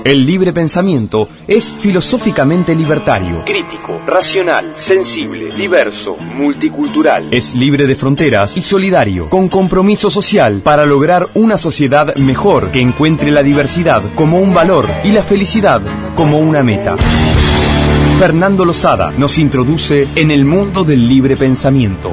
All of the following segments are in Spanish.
El libre pensamiento es filosóficamente libertario, crítico, racional, sensible, diverso, multicultural. Es libre de fronteras y solidario, con compromiso social para lograr una sociedad mejor que encuentre la diversidad como un valor y la felicidad como una meta. Fernando Lozada nos introduce en el mundo del libre pensamiento.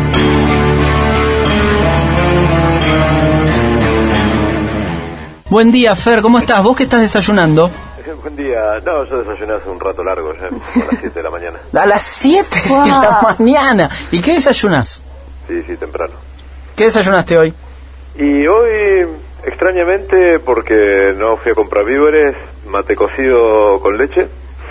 Buen día, Fer, ¿cómo estás? ¿Vos qué estás desayunando? Buen día. No, yo desayuné hace un rato largo ya, a las 7 de la mañana. A las 7 de la mañana. ¿Y qué desayunás? Sí, temprano. ¿Qué desayunaste hoy? Y hoy, extrañamente, porque no fui a comprar víveres, mate cocido con leche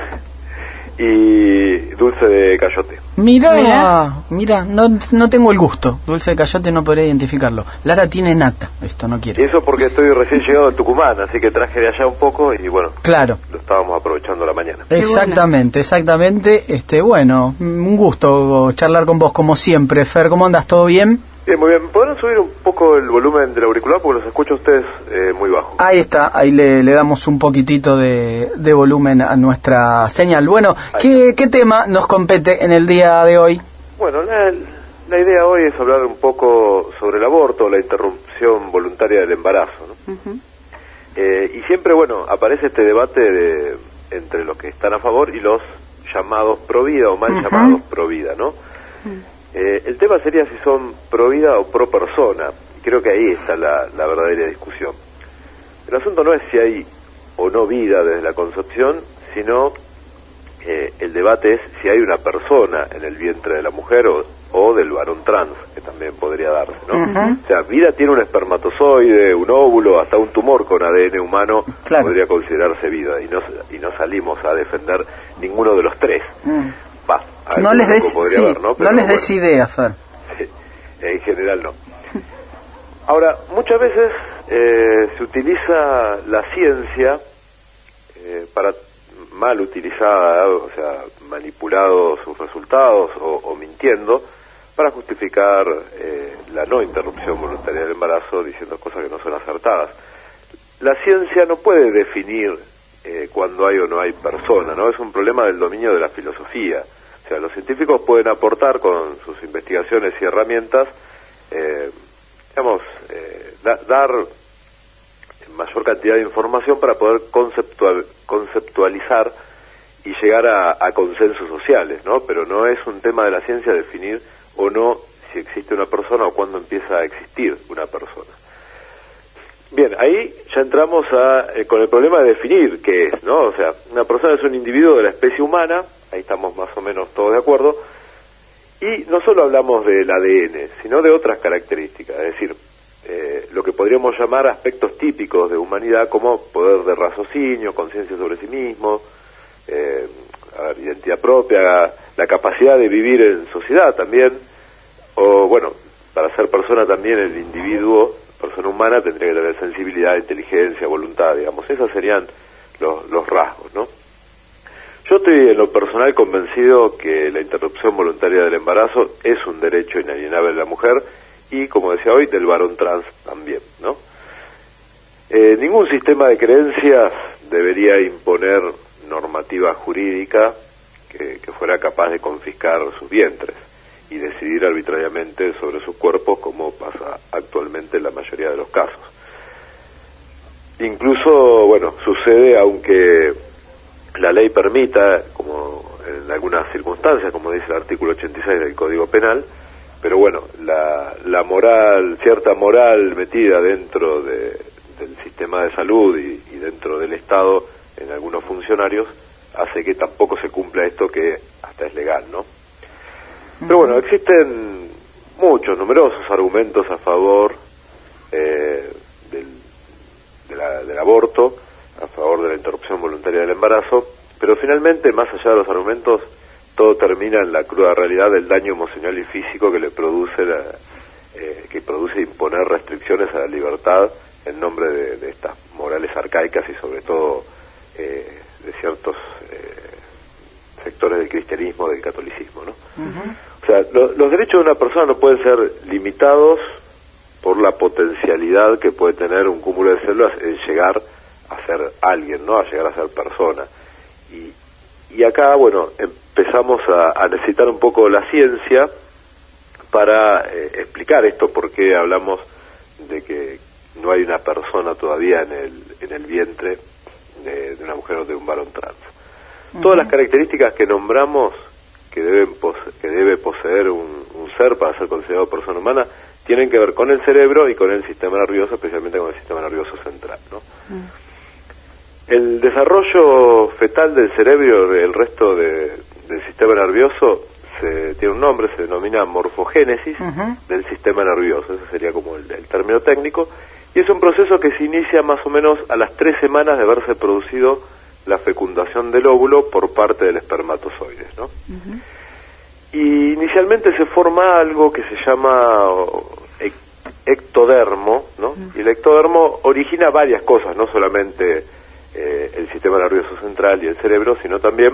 y dulce de cayote. Mira, no tengo el gusto. Dulce de cayote no podría identificarlo. Lara tiene nata, esto no quiere. Y eso porque estoy recién llegado de Tucumán, así que traje de allá un poco y bueno, claro, lo estábamos aprovechando la mañana. Exactamente. Bueno, un gusto charlar con vos como siempre. Fer, ¿cómo andas? ¿Todo bien? Bien, muy bien. ¿Podrán subir un poco el volumen del auricular? Porque los escucho a ustedes muy bajo. Ahí está, ahí le damos un poquitito de volumen a nuestra señal. Bueno, ¿qué tema nos compete en el día de hoy? Bueno, la idea hoy es hablar un poco sobre el aborto, la interrupción voluntaria del embarazo, ¿no? Uh-huh. Y siempre, aparece este debate entre los que están a favor y los llamados pro vida o mal llamados pro vida, ¿no? El tema sería si son pro vida o pro persona. Creo que ahí está la verdadera discusión. El asunto no es si hay o no vida desde la concepción, sino el debate es si hay una persona en el vientre de la mujer o del varón trans, que también podría darse, ¿no? Uh-huh. O sea, vida tiene un espermatozoide, un óvulo, hasta un tumor con ADN humano, claro, podría considerarse vida, y no salimos a defender ninguno de los tres. No les des idea, Fer. Sí, en general no. Ahora, muchas veces se utiliza la ciencia para mal utilizada, o sea, manipulado sus resultados o mintiendo para justificar la no interrupción voluntaria del embarazo, diciendo cosas que no son acertadas. La ciencia no puede definir cuándo hay o no hay persona, ¿no? Es un problema del dominio de la filosofía. O sea, los científicos pueden aportar con sus investigaciones y herramientas, dar mayor cantidad de información para poder conceptualizar y llegar a consensos sociales, ¿no? Pero no es un tema de la ciencia definir o no si existe una persona o cuándo empieza a existir una persona. Bien, ahí ya entramos con el problema de definir qué es, ¿no? O sea, una persona es un individuo de la especie humana, ahí estamos más o menos todos de acuerdo, y no solo hablamos del ADN, sino de otras características, es decir, lo que podríamos llamar aspectos típicos de humanidad como poder de raciocinio, conciencia sobre sí mismo, identidad propia, la capacidad de vivir en sociedad también, o para ser persona también el individuo, persona humana, tendría que tener sensibilidad, inteligencia, voluntad, digamos, esos serían los rasgos, ¿no? Yo estoy en lo personal convencido que la interrupción voluntaria del embarazo es un derecho inalienable de la mujer y, como decía hoy, del varón trans también, ¿no? Ningún sistema de creencias debería imponer normativa jurídica que fuera capaz de confiscar sus vientres y decidir arbitrariamente sobre sus cuerpos, como pasa actualmente en la mayoría de los casos. Incluso, sucede aunque la ley permita, como en algunas circunstancias, como dice el artículo 86 del Código Penal, pero la moral, cierta moral metida dentro del sistema de salud y dentro del Estado en algunos funcionarios hace que tampoco se cumpla esto que hasta es legal, ¿no? Pero existen numerosos argumentos a favor del aborto, a favor de la interrupción voluntaria del embarazo, pero finalmente, más allá de los argumentos, todo termina en la cruda realidad del daño emocional y físico que le produce imponer restricciones a la libertad en nombre de estas morales arcaicas y sobre todo de ciertos sectores del cristianismo, del catolicismo, ¿no? Uh-huh. O sea, los derechos de una persona no pueden ser limitados por la potencialidad que puede tener un cúmulo de células en llegar ser alguien, ¿no? A llegar a ser persona. Y acá, bueno, empezamos a necesitar un poco la ciencia para explicar esto, por qué hablamos de que no hay una persona todavía en el vientre de una mujer o de un varón trans. Todas las características que nombramos que debe poseer un ser para ser considerado persona humana tienen que ver con el cerebro y con el sistema nervioso, especialmente con el sistema nervioso central, ¿no? El desarrollo fetal del cerebro y el resto del sistema nervioso tiene un nombre, se denomina morfogénesis del sistema nervioso, ese sería como el término técnico, y es un proceso que se inicia más o menos a las 3 semanas de haberse producido la fecundación del óvulo por parte del espermatozoide, ¿no? Y inicialmente se forma algo que se llama ectodermo, ¿no? Y el ectodermo origina varias cosas, no solamente el sistema nervioso central y el cerebro, sino también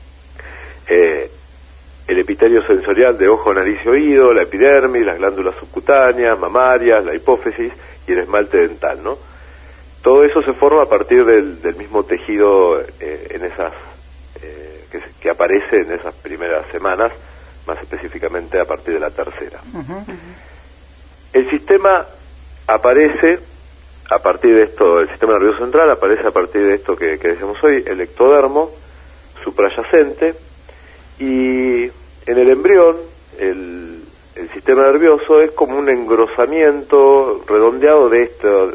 el epitelio sensorial de ojo, nariz y oído, la epidermis, las glándulas subcutáneas, mamarias, la hipófisis y el esmalte dental, ¿no? Todo eso se forma a partir del mismo tejido en esas que aparece en esas primeras semanas, más específicamente a partir de la tercera. El sistema aparece a partir de esto, el sistema nervioso central aparece a partir de esto que decíamos hoy, el ectodermo suprayacente, y en el embrión el sistema nervioso es como un engrosamiento redondeado de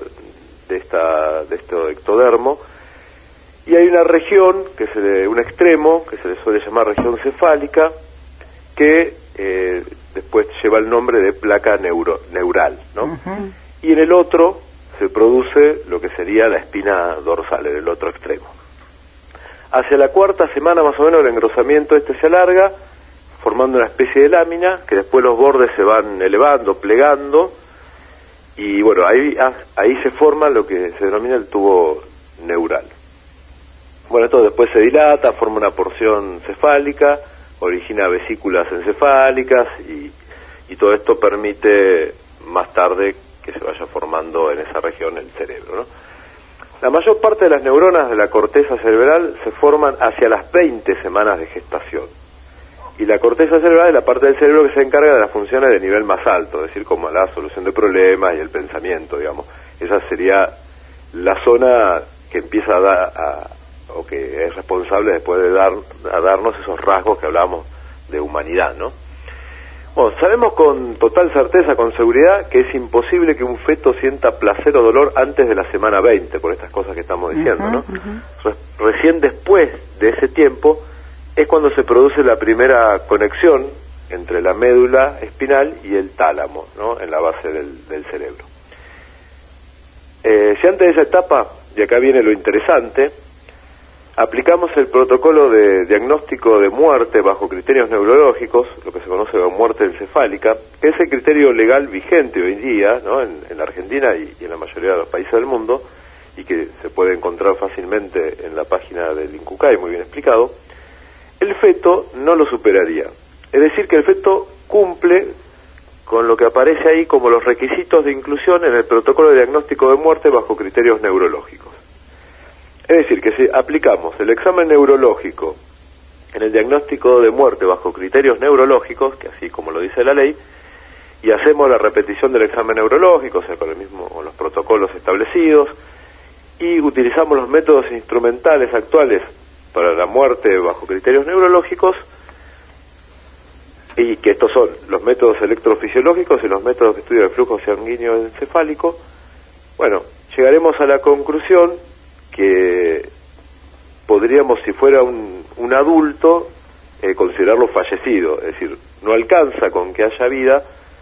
este ectodermo, y hay una región, un extremo, que se le suele llamar región cefálica, que después lleva el nombre de placa neural, ¿no? Y en el otro se produce lo que sería la espina dorsal, en el otro extremo. Hacia la 4ª semana más o menos el engrosamiento se alarga, formando una especie de lámina, que después los bordes se van elevando, plegando, y bueno, ahí se forma lo que se denomina el tubo neural. Bueno, esto después se dilata, forma una porción cefálica, origina vesículas encefálicas, y todo esto permite más tarde que se vaya formando en esa región el cerebro, ¿no? La mayor parte de las neuronas de la corteza cerebral se forman hacia las 20 semanas de gestación. Y la corteza cerebral es la parte del cerebro que se encarga de las funciones de nivel más alto, es decir, como la solución de problemas y el pensamiento, digamos. Esa sería la zona que empieza o que es responsable después de darnos esos rasgos que hablábamos de humanidad, ¿no? Bueno, sabemos con total certeza, con seguridad, que es imposible que un feto sienta placer o dolor antes de la semana 20, por estas cosas que estamos diciendo, ¿no? Recién después de ese tiempo es cuando se produce la primera conexión entre la médula espinal y el tálamo, ¿no? En la base del cerebro. Si antes de esa etapa, y acá viene lo interesante, aplicamos el protocolo de diagnóstico de muerte bajo criterios neurológicos, lo que se conoce como muerte encefálica, que es el criterio legal vigente hoy en día, ¿no? En la Argentina y en la mayoría de los países del mundo, y que se puede encontrar fácilmente en la página del INCUCAI, muy bien explicado, el feto no lo superaría. Es decir, que el feto cumple con lo que aparece ahí como los requisitos de inclusión en el protocolo de diagnóstico de muerte bajo criterios neurológicos. Es decir, que si aplicamos el examen neurológico en el diagnóstico de muerte bajo criterios neurológicos, que así como lo dice la ley, y hacemos la repetición del examen neurológico, o sea, con los protocolos establecidos, y utilizamos los métodos instrumentales actuales para la muerte bajo criterios neurológicos, y que estos son los métodos electrofisiológicos y los métodos de estudio de flujo sanguíneo encefálico, bueno, llegaremos a la conclusión que podríamos, si fuera un adulto, considerarlo fallecido, es decir, no alcanza con que haya vida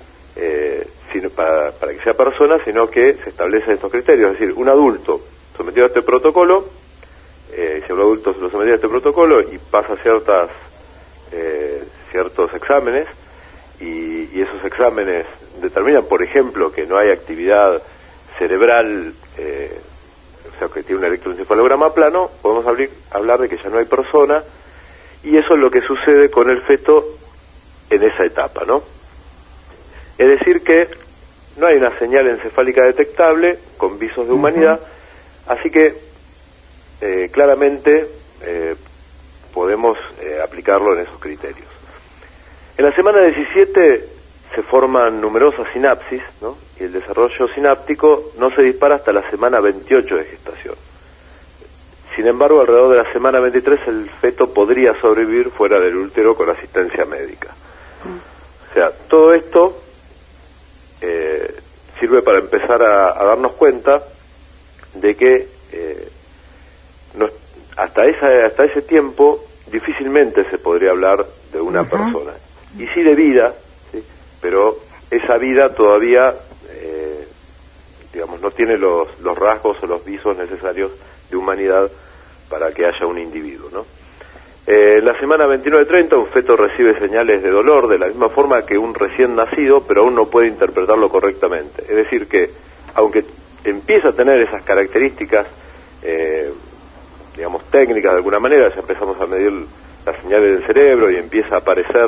para que sea persona, sino que se establecen estos criterios, es decir, un adulto sometido a este protocolo, si un adulto se lo somete a este protocolo y pasa ciertos exámenes, y esos exámenes determinan, por ejemplo, que no hay actividad cerebral, o sea, que tiene un electroencefalograma plano, podemos hablar de que ya no hay persona, y eso es lo que sucede con el feto en esa etapa, ¿no? Es decir que no hay una señal encefálica detectable con visos de humanidad, así que claramente podemos aplicarlo en esos criterios. En la semana 17 se forman numerosas sinapsis, ¿no? Y el desarrollo sináptico no se dispara hasta la semana 28 de gestación. Sin embargo, alrededor de la semana 23 el feto podría sobrevivir fuera del útero con asistencia médica. O sea, todo esto sirve para empezar a darnos cuenta de que hasta ese tiempo difícilmente se podría hablar de una persona. Y sí de vida, ¿sí? Pero esa vida todavía, digamos, no tiene los rasgos o los visos necesarios de humanidad para que haya un individuo, ¿no? En la semana 29-30 un feto recibe señales de dolor de la misma forma que un recién nacido, pero aún no puede interpretarlo correctamente. Es decir que, aunque empieza a tener esas características, digamos, técnicas de alguna manera, ya empezamos a medir las señales del cerebro y empieza a aparecer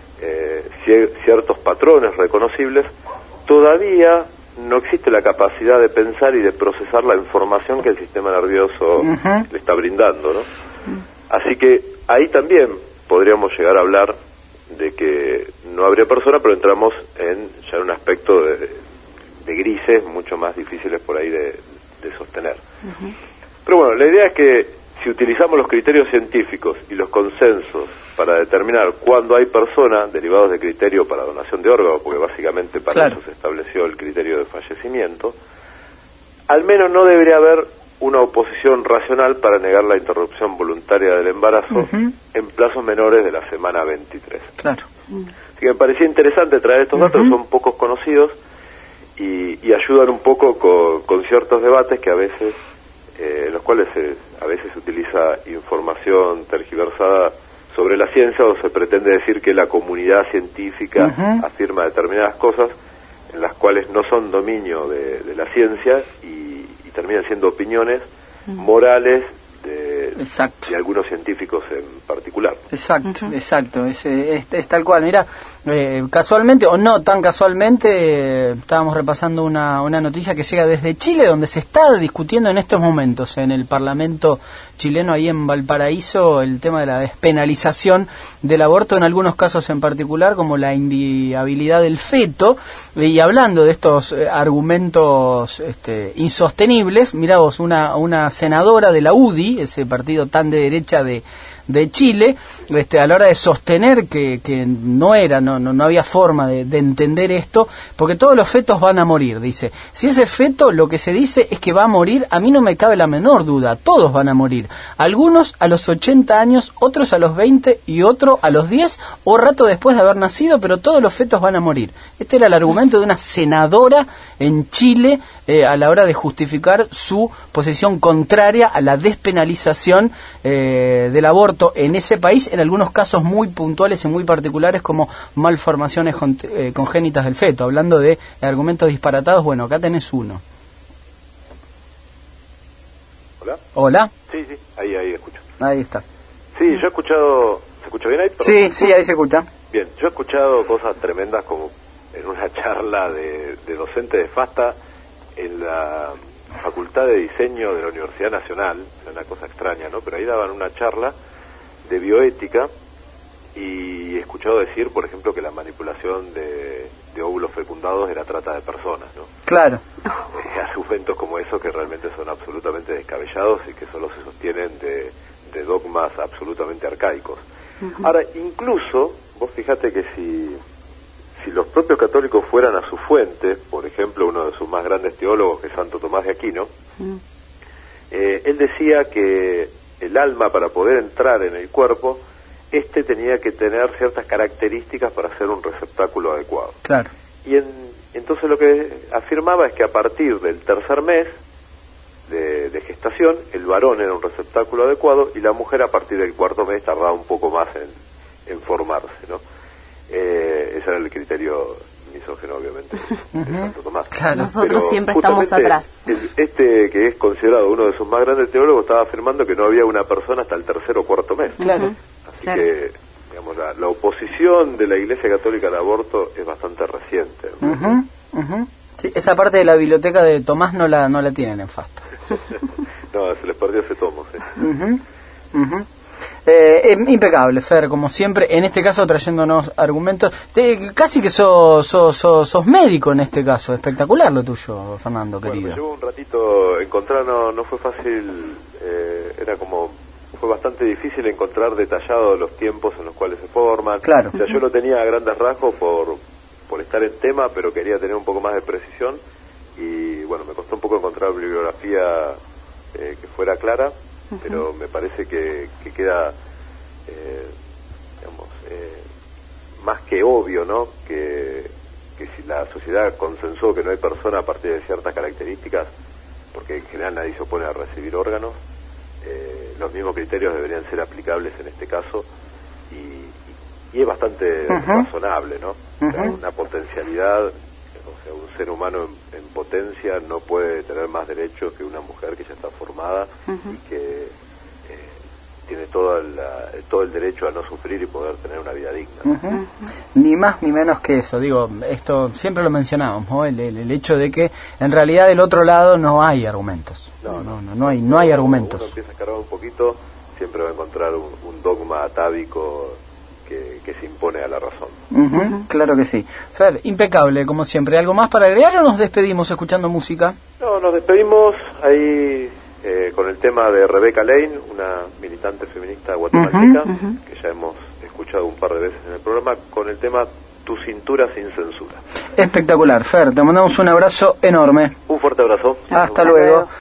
ciertos patrones reconocibles, todavía no existe la capacidad de pensar y de procesar la información que el sistema nervioso le está brindando, ¿no? Así que ahí también podríamos llegar a hablar de que no habría persona, pero entramos ya en un aspecto de grises mucho más difíciles por ahí de sostener. Pero bueno, la idea es que si utilizamos los criterios científicos y los consensos para determinar cuándo hay persona, derivados de criterio para donación de órganos, porque básicamente para eso se estableció el criterio de fallecimiento, al menos no debería haber una oposición racional para negar la interrupción voluntaria del embarazo en plazos menores de la semana 23. Claro. Así que me parecía interesante traer estos datos, son pocos conocidos y ayudan un poco con ciertos debates que a veces, en los cuales a veces se utiliza información tergiversada sobre la ciencia, o se pretende decir que la comunidad científica afirma determinadas cosas en las cuales no son dominio de la ciencia y terminan siendo opiniones morales de algunos científicos en particular. Exacto, es tal cual. Mira, casualmente o no tan casualmente, estábamos repasando una noticia que llega desde Chile, donde se está discutiendo en estos momentos en el Parlamento chileno, ahí en Valparaíso, el tema de la despenalización del aborto en algunos casos en particular, como la inviabilidad del feto. Y hablando de estos argumentos insostenibles, mirá vos, una senadora de la UDI, ese partido tan de derecha de Chile, a la hora de sostener que no había forma de entender esto, porque todos los fetos van a morir, dice. Si ese feto lo que se dice es que va a morir, a mí no me cabe la menor duda, todos van a morir. Algunos a los 80 años, otros a los 20 y otro a los 10 o rato después de haber nacido, pero todos los fetos van a morir. Este era el argumento de una senadora en Chile a la hora de justificar su posición contraria a la despenalización del aborto en ese país, en algunos casos muy puntuales y muy particulares como malformaciones congénitas del feto. Hablando de argumentos disparatados, bueno, acá tenés uno. ¿Hola? Sí, ahí escucho. Ahí está. Sí, yo he escuchado... ¿Se escucha bien ahí? Sí, ahí se escucha. Bien, yo he escuchado cosas tremendas como en una charla de docente de FASTA en la Facultad de Diseño de la Universidad Nacional, una cosa extraña, ¿no? Pero ahí daban una charla de bioética y he escuchado decir, por ejemplo, que la manipulación de óvulos fecundados era trata de personas, ¿no? Claro. Argumentos como esos que realmente son absolutamente descabellados y que solo se sostienen de dogmas absolutamente arcaicos. Ahora, incluso, vos fíjate que si los propios católicos fueran a su fuente, por ejemplo, uno de sus más grandes teólogos, que es Santo Tomás de Aquino, él decía que el alma, para poder entrar en el cuerpo, tenía que tener ciertas características para ser un receptáculo adecuado. Claro. Y entonces lo que afirmaba es que a partir del tercer mes de gestación, el varón era un receptáculo adecuado y la mujer a partir del cuarto mes tardaba un poco más en formarse, ¿no? Ese era el criterio misógino, obviamente, de Santo Tomás. Claro. Nosotros siempre estamos atrás. Que es considerado uno de sus más grandes teólogos, estaba afirmando que no había una persona hasta el tercer o cuarto mes. Claro. Así que, digamos, la oposición de la Iglesia Católica al aborto es bastante reciente. Sí, esa parte de la biblioteca de Tomás no la tienen en FASTA. No, se les perdió ese tomo, sí. Impecable, Fer, como siempre, en este caso trayéndonos argumentos. Casi que sos médico en este caso. Espectacular lo tuyo, Fernando, querido. Bueno, me llevó un ratito encontrar, no fue fácil, fue bastante difícil encontrar detallados los tiempos en los cuales se forman. Claro. O sea, yo lo tenía a grandes rasgos por estar en tema, pero quería tener un poco más de precisión. Y bueno, me costó un poco encontrar bibliografía que fuera clara, pero me parece que queda, más que obvio, ¿no? Que si la sociedad consensó que no hay persona a partir de ciertas características, porque en general nadie se opone a recibir órganos, los mismos criterios deberían ser aplicables en este caso, y es bastante razonable, ¿no? O sea, una potencialidad, o sea, un ser humano en potencia no puede tener más derechos que una mujer que ya está formada y que tiene todo el derecho a no sufrir y poder tener una vida digna. Ni más ni menos que eso. Digo, esto siempre lo mencionábamos, ¿no? El hecho de que en realidad del otro lado no hay argumentos. No hay argumentos. Uno empieza a escarbar un poquito, siempre va a encontrar un dogma atávico que se impone a la razón. Claro que sí. Fer, impecable como siempre. ¿Algo más para agregar o nos despedimos escuchando música? No, nos despedimos ahí con el tema de Rebecca Lane, una militante feminista guatemalteca, que ya hemos escuchado un par de veces en el programa, con el tema Tu cintura sin censura. Espectacular, Fer, te mandamos un abrazo enorme. Un fuerte abrazo. Hasta luego.